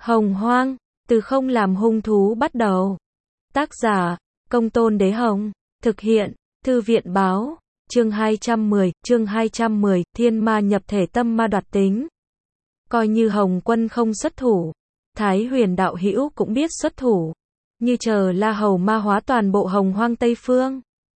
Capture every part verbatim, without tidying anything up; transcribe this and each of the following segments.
Hồng Hoang, từ không làm hung thú bắt đầu. Tác giả, Công Tôn Đế Hồng. Thực hiện, Thư viện Báo. Chương hai trăm mười, chương hai trăm mười, thiên ma nhập thể tâm ma đoạt tính. Coi như Hồng Quân không xuất thủ, Thái Huyền đạo hữu cũng biết xuất thủ. Như chờ La Hầu ma hóa toàn bộ Hồng Hoang Tây Phương.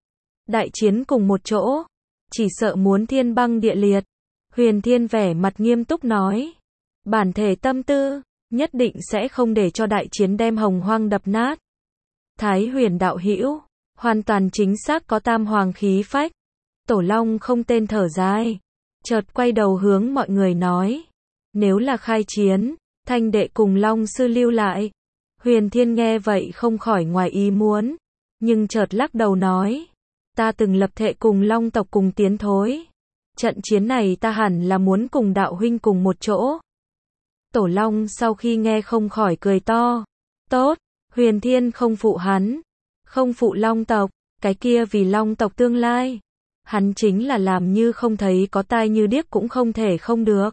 Đại chiến cùng một chỗ, chỉ sợ muốn thiên băng địa liệt. Huyền Thiên vẻ mặt nghiêm túc nói, bản thể tâm tư, nhất định sẽ không để cho đại chiến đem Hồng Hoang đập nát. Thái Huyền đạo hữu, hoàn toàn chính xác có tam hoàng khí phách. Tổ Long không tên thở dài, chợt quay đầu hướng mọi người nói, nếu là khai chiến, Thanh đệ cùng Long sư lưu lại. Huyền Thiên nghe vậy không khỏi ngoài ý muốn, nhưng chợt lắc đầu nói, ta từng lập thệ cùng Long tộc cùng tiến thối. Trận chiến này ta hẳn là muốn cùng đạo huynh cùng một chỗ. Tổ Long sau khi nghe không khỏi cười to, tốt, Huyền Thiên không phụ hắn, không phụ Long tộc, cái kia vì Long tộc tương lai. Hắn chính là làm như không thấy có tai như điếc cũng không thể không được.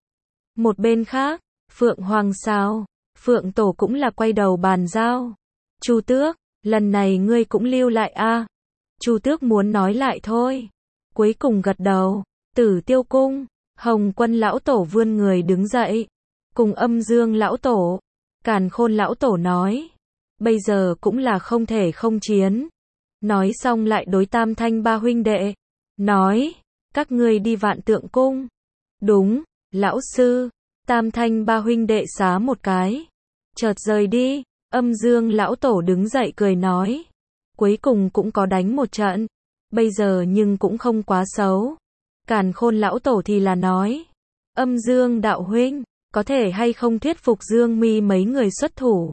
Một bên khác, Phượng Hoàng sao, Phượng Tổ cũng là quay đầu bàn giao. Chu Tước, lần này ngươi cũng lưu lại a? À? Chu Tước muốn nói lại thôi. Cuối cùng gật đầu. Tử Tiêu Cung, Hồng Quân lão tổ vươn người đứng dậy, cùng Âm Dương lão tổ, Càn Khôn lão tổ nói, bây giờ cũng là không thể không chiến. Nói xong lại đối Tam Thanh ba huynh đệ, nói, các ngươi đi Vạn Tượng Cung. Đúng, lão sư. Tam Thanh ba huynh đệ xá một cái, chợt rời đi. Âm Dương lão tổ đứng dậy cười nói, cuối cùng cũng có đánh một trận, bây giờ nhưng cũng không quá xấu. Càn Khôn lão tổ thì là nói, Âm Dương đạo huynh, có thể hay không thuyết phục Dương Mi mấy người xuất thủ?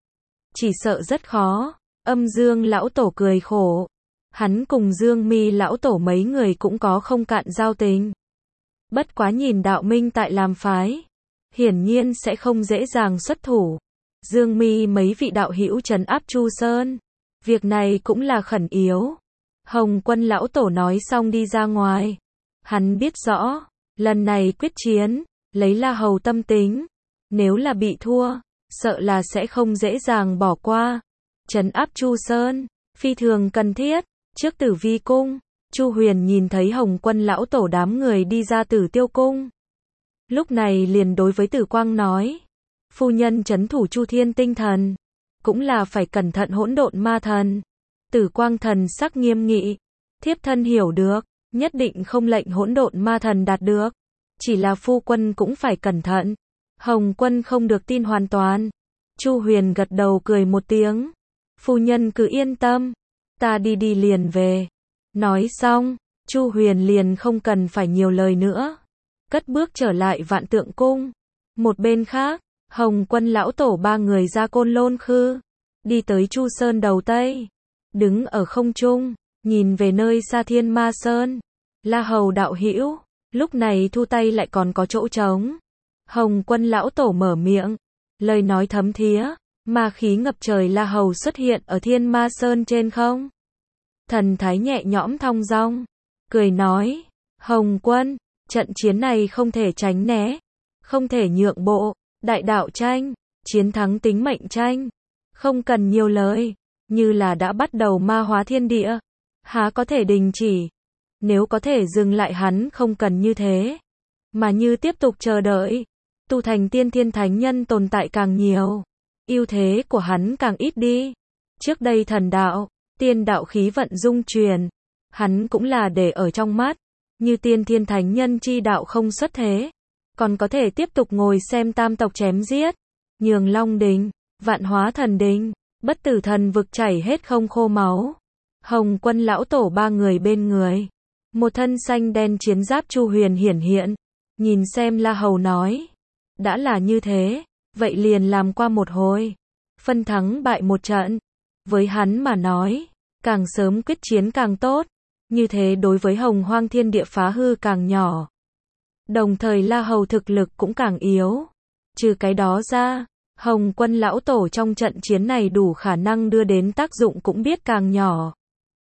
Chỉ sợ rất khó. Âm Dương lão tổ cười khổ, hắn cùng Dương Mi lão tổ mấy người cũng có không cạn giao tình. Bất quá nhìn đạo minh tại làm phái, hiển nhiên sẽ không dễ dàng xuất thủ. Dương Mi mấy vị đạo hữu trấn áp Chu Sơn, việc này cũng là khẩn yếu. Hồng Quân lão tổ nói xong đi ra ngoài. Hắn biết rõ, lần này quyết chiến, lấy La Hầu tâm tính, nếu là bị thua, sợ là sẽ không dễ dàng bỏ qua. Trấn áp Chu Sơn, phi thường cần thiết. Trước Tử Vi cung, Chu Huyền nhìn thấy Hồng Quân lão tổ đám người đi ra Tử Tiêu cung. Lúc này liền đối với Tử Quang nói, phu nhân trấn thủ Chu Thiên tinh thần, cũng là phải cẩn thận hỗn độn ma thần. Tử Quang thần sắc nghiêm nghị, thiếp thân hiểu được, nhất định không lệnh hỗn độn ma thần đạt được. Chỉ là phu quân cũng phải cẩn thận. Hồng Quân không được tin hoàn toàn. Chu Huyền gật đầu cười một tiếng. Phu nhân cứ yên tâm, ta đi đi liền về. Nói xong, Chu Huyền liền không cần phải nhiều lời nữa, cất bước trở lại Vạn Tượng cung. Một bên khác, Hồng Quân lão tổ ba người ra Côn Lôn Khư, đi tới Chu Sơn đầu Tây, đứng ở không trung, nhìn về nơi xa Thiên Ma Sơn. La Hầu đạo hữu, lúc này thu tay lại còn có chỗ trống. Hồng Quân lão tổ mở miệng, lời nói thấm thía, ma khí ngập trời. La Hầu xuất hiện ở Thiên Ma Sơn trên không. Thần thái nhẹ nhõm thong dong, cười nói, Hồng Quân, trận chiến này không thể tránh né, không thể nhượng bộ. Đại đạo tranh, chiến thắng tính mệnh tranh, không cần nhiều lời, như là đã bắt đầu ma hóa thiên địa, há có thể đình chỉ. Nếu có thể dừng lại hắn không cần như thế, mà như tiếp tục chờ đợi, tu thành tiên thiên thánh nhân tồn tại càng nhiều, ưu thế của hắn càng ít đi. Trước đây thần đạo, tiên đạo khí vận dung truyền, hắn cũng là để ở trong mắt, như tiên thiên thánh nhân chi đạo không xuất thế, còn có thể tiếp tục ngồi xem tam tộc chém giết, nhường Long Đình, Vạn Hóa Thần Đình, Bất Tử Thần vực chảy hết không khô máu. Hồng Quân lão tổ ba người bên người, một thân xanh đen chiến giáp Chu Huyền hiển hiện, nhìn xem La Hầu nói, đã là như thế, vậy liền làm qua một hồi, phân thắng bại một trận. Với hắn mà nói, càng sớm quyết chiến càng tốt, như thế đối với Hồng Hoang thiên địa phá hư càng nhỏ. Đồng thời La Hầu thực lực cũng càng yếu. Trừ cái đó ra, Hồng Quân lão tổ trong trận chiến này đủ khả năng đưa đến tác dụng cũng biết càng nhỏ.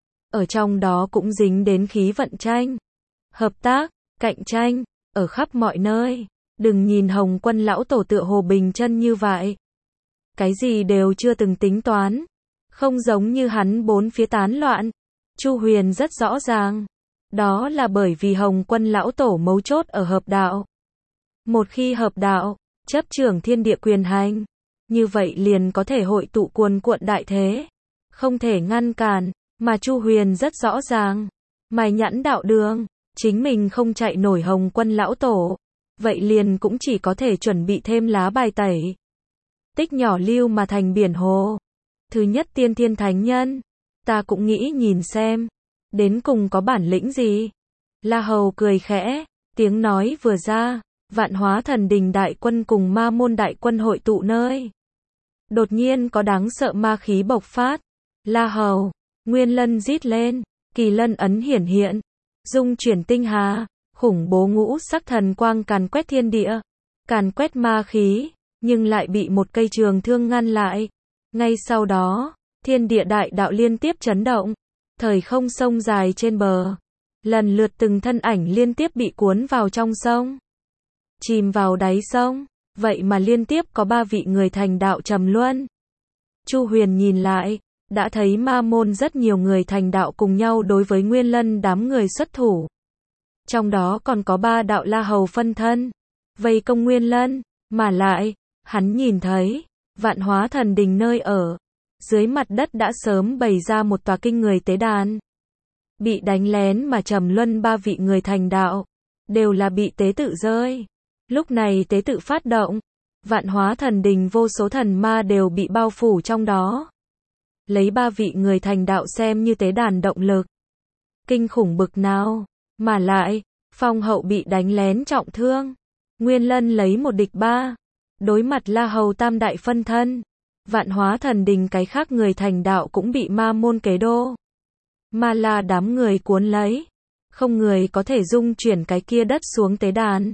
Ở trong đó cũng dính đến khí vận tranh, hợp tác, cạnh tranh, ở khắp mọi nơi. Đừng nhìn Hồng Quân lão tổ tựa hồ bình chân như vậy. Cái gì đều chưa từng tính toán. Không giống như hắn bốn phía tán loạn. Chu Huyền rất rõ ràng. Đó là bởi vì Hồng Quân lão tổ mấu chốt ở hợp đạo. Một khi hợp đạo, chấp trưởng thiên địa quyền hành, như vậy liền có thể hội tụ cuồn cuộn đại thế. Không thể ngăn cản, mà Chu Huyền rất rõ ràng. Mài nhãn đạo đường, chính mình không chạy nổi Hồng Quân lão tổ. Vậy liền cũng chỉ có thể chuẩn bị thêm lá bài tẩy. Tích nhỏ lưu mà thành biển hồ. Thứ nhất tiên thiên thánh nhân. Ta cũng nghĩ nhìn xem. Đến cùng có bản lĩnh gì? La Hầu cười khẽ. Tiếng nói vừa ra. Vạn hóa thần đình đại quân cùng ma môn đại quân hội tụ nơi. Đột nhiên có đáng sợ ma khí bộc phát. La Hầu. Nguyên lân rít lên. Kỳ lân ấn hiển hiện. Dung chuyển tinh hà. Khủng bố ngũ sắc thần quang càn quét thiên địa. Càn quét ma khí. Nhưng lại bị một cây trường thương ngăn lại. Ngay sau đó, thiên địa đại đạo liên tiếp chấn động. Thời không sông dài trên bờ. Lần lượt từng thân ảnh liên tiếp bị cuốn vào trong sông. Chìm vào đáy sông. Vậy mà liên tiếp có ba vị người thành đạo trầm luân. Chu Huyền nhìn lại, đã thấy ma môn rất nhiều người thành đạo cùng nhau đối với Nguyên Lân đám người xuất thủ. Trong đó còn có ba đạo La Hầu phân thân. Vây công Nguyên Lân. Mà lại, hắn nhìn thấy, vạn hóa thần đình nơi ở. Dưới mặt đất đã sớm bày ra một tòa kinh người tế đàn. Bị đánh lén mà trầm luân ba vị người thành đạo. Đều là bị tế tự rơi. Lúc này tế tự phát động. Vạn hóa thần đình vô số thần ma đều bị bao phủ trong đó. Lấy ba vị người thành đạo xem như tế đàn động lực. Kinh khủng bực nào. Mà lại, Phong Hậu bị đánh lén trọng thương. Nguyên Lân lấy một địch ba. Đối mặt La Hầu tam đại phân thân. Vạn hóa thần đình cái khác người thành đạo cũng bị ma môn kế đô. Ma La đám người cuốn lấy. Không người có thể dung chuyển cái kia đất xuống tế đàn.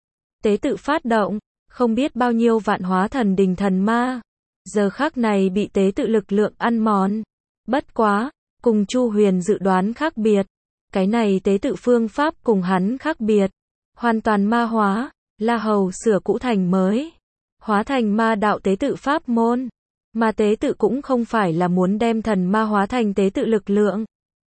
Tế tự phát động. Không biết bao nhiêu vạn hóa thần đình thần ma. Giờ khắc này bị tế tự lực lượng ăn mòn. Bất quá, cùng Chu Huyền dự đoán khác biệt. Cái này tế tự phương pháp cùng hắn khác biệt. Hoàn toàn ma hóa. La Hầu sửa cũ thành mới. Hóa thành ma đạo tế tự pháp môn. Mà tế tự cũng không phải là muốn đem thần ma hóa thành tế tự lực lượng.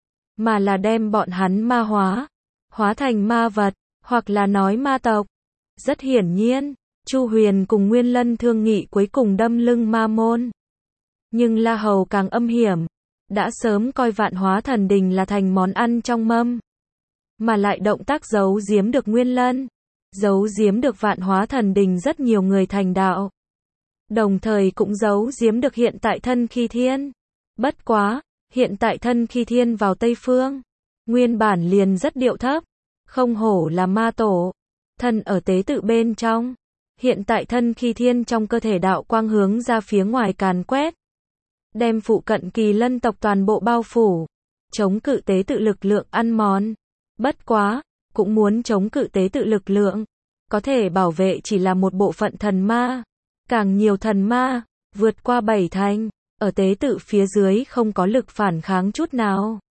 Mà là đem bọn hắn ma hóa. Hóa thành ma vật. Hoặc là nói ma tộc. Rất hiển nhiên. Chu Huyền cùng Nguyên Lân thương nghị cuối cùng đâm lưng ma môn. Nhưng La Hầu càng âm hiểm. Đã sớm coi vạn hóa thần đình là thành món ăn trong mâm. Mà lại động tác giấu giếm được Nguyên Lân. Giấu giếm được vạn hóa thần đình rất nhiều người thành đạo. Đồng thời cũng giấu giếm được hiện tại thân khi thiên. Bất quá, hiện tại thân khi thiên vào Tây Phương. Nguyên bản liền rất điệu thấp. Không hổ là ma tổ. Thân ở tế tự bên trong. Hiện tại thân khi thiên trong cơ thể đạo quang hướng ra phía ngoài càn quét. Đem phụ cận kỳ lân tộc toàn bộ bao phủ. Chống cự tế tự lực lượng ăn mòn. Bất quá, cũng muốn chống cự tế tự lực lượng. Có thể bảo vệ chỉ là một bộ phận thần ma. Càng nhiều thần ma, vượt qua bảy thành. Ở tế tự phía dưới không có lực phản kháng chút nào.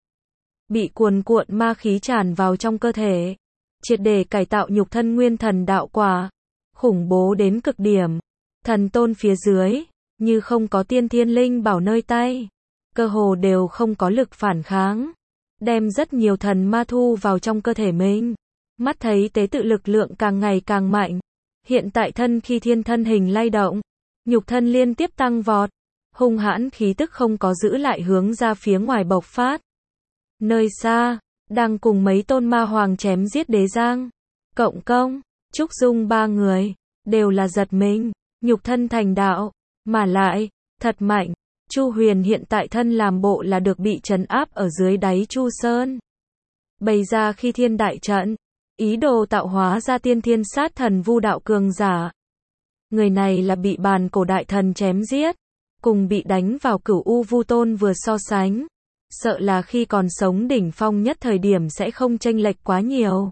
Bị cuồn cuộn ma khí tràn vào trong cơ thể. Triệt để cải tạo nhục thân nguyên thần đạo quả. Khủng bố đến cực điểm. Thần tôn phía dưới, như không có tiên thiên linh bảo nơi tay. Cơ hồ đều không có lực phản kháng. Đem rất nhiều thần ma thu vào trong cơ thể mình. Mắt thấy tế tự lực lượng càng ngày càng mạnh. Hiện tại thân khi thiên thân hình lay động. Nhục thân liên tiếp tăng vọt. Hung hãn khí tức không có giữ lại hướng ra phía ngoài bộc phát. Nơi xa, đang cùng mấy tôn ma hoàng chém giết Đế Giang. Cộng công, Trúc Dung ba người, đều là giật mình. Nhục thân thành đạo, mà lại, thật mạnh. Chu Huyền hiện tại thân làm bộ là được bị trấn áp ở dưới đáy Chu Sơn. Bày ra khi thiên đại trận. Ý đồ tạo hóa ra tiên thiên sát thần vu đạo cường giả. Người này là bị bàn cổ đại thần chém giết. Cùng bị đánh vào cửu u vu tôn vừa so sánh. Sợ là khi còn sống đỉnh phong nhất thời điểm sẽ không chênh lệch quá nhiều.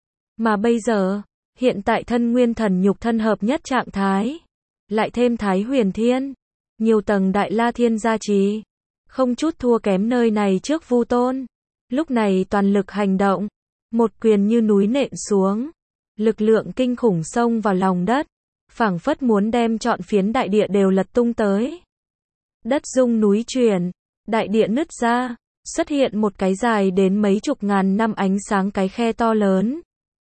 Mà bây giờ, hiện tại thân nguyên thần nhục thân hợp nhất trạng thái. Lại thêm Thái Huyền Thiên. Nhiều tầng đại la thiên gia trì. Không chút thua kém nơi này trước vu tôn. Lúc này toàn lực hành động. Một quyền như núi nện xuống. Lực lượng kinh khủng xông vào lòng đất, phảng phất muốn đem trọn phiến đại địa đều lật tung tới. Đất rung núi chuyển, đại địa nứt ra, xuất hiện một cái dài đến mấy chục ngàn năm ánh sáng cái khe to lớn.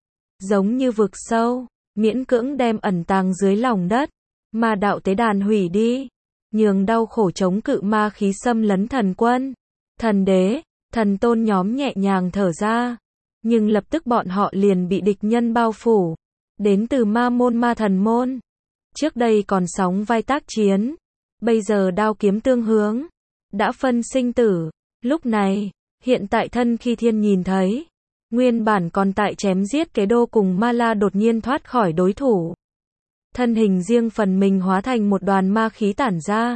Giống như vực sâu, miễn cưỡng đem ẩn tàng dưới lòng đất, ma đạo tế đàn hủy đi, nhường đau khổ chống cự ma khí xâm lấn thần quân, thần đế, thần tôn nhóm nhẹ nhàng thở ra. Nhưng lập tức bọn họ liền bị địch nhân bao phủ, đến từ ma môn ma thần môn. Trước đây còn sóng vai tác chiến, bây giờ đao kiếm tương hướng, đã phân sinh tử. Lúc này, hiện tại Thân Khi Thiên nhìn thấy, nguyên bản còn tại chém giết Kế Đô cùng Ma La đột nhiên thoát khỏi đối thủ. Thân hình riêng phần mình hóa thành một đoàn ma khí tản ra.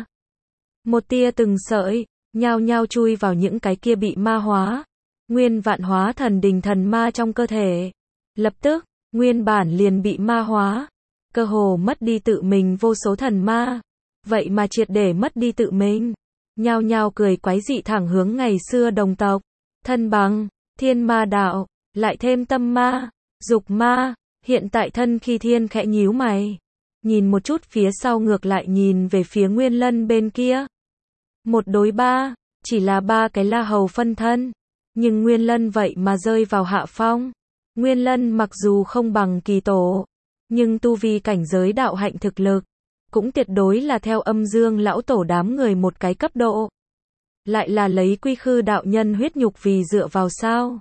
Một tia từng sợi, nhao nhao chui vào những cái kia bị ma hóa. Nguyên vạn hóa thần đình thần ma trong cơ thể. Lập tức, nguyên bản liền bị ma hóa. Cơ hồ mất đi tự mình vô số thần ma. Vậy mà triệt để mất đi tự mình. Nhao nhao cười quái dị thẳng hướng ngày xưa đồng tộc. Thân bằng, thiên ma đạo, lại thêm tâm ma, dục ma. Hiện tại Thân Khi Thiên khẽ nhíu mày. Nhìn một chút phía sau ngược lại nhìn về phía Nguyên Lân bên kia. Một đối ba, chỉ là ba cái La Hầu phân thân. Nhưng Nguyên Lân vậy mà rơi vào hạ phong. Nguyên Lân mặc dù không bằng Kỳ Tổ, nhưng tu vi cảnh giới đạo hạnh thực lực, cũng tuyệt đối là theo Âm Dương lão tổ đám người một cái cấp độ. Lại là lấy Quy Khư đạo nhân huyết nhục vì dựa vào sao.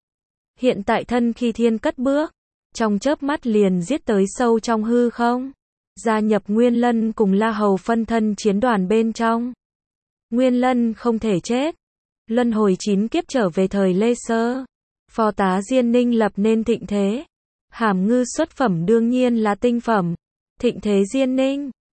Hiện tại Thân Khi Thiên cất bước, trong chớp mắt liền giết tới sâu trong hư không. Gia nhập Nguyên Lân cùng La Hầu phân thân chiến đoàn bên trong. Nguyên Lân không thể chết. Luân hồi chín kiếp trở về thời Lê Sơ. Phó tá Diên Ninh lập nên thịnh thế. Hàm Ngư xuất phẩm đương nhiên là tinh phẩm. Thịnh thế Diên Ninh,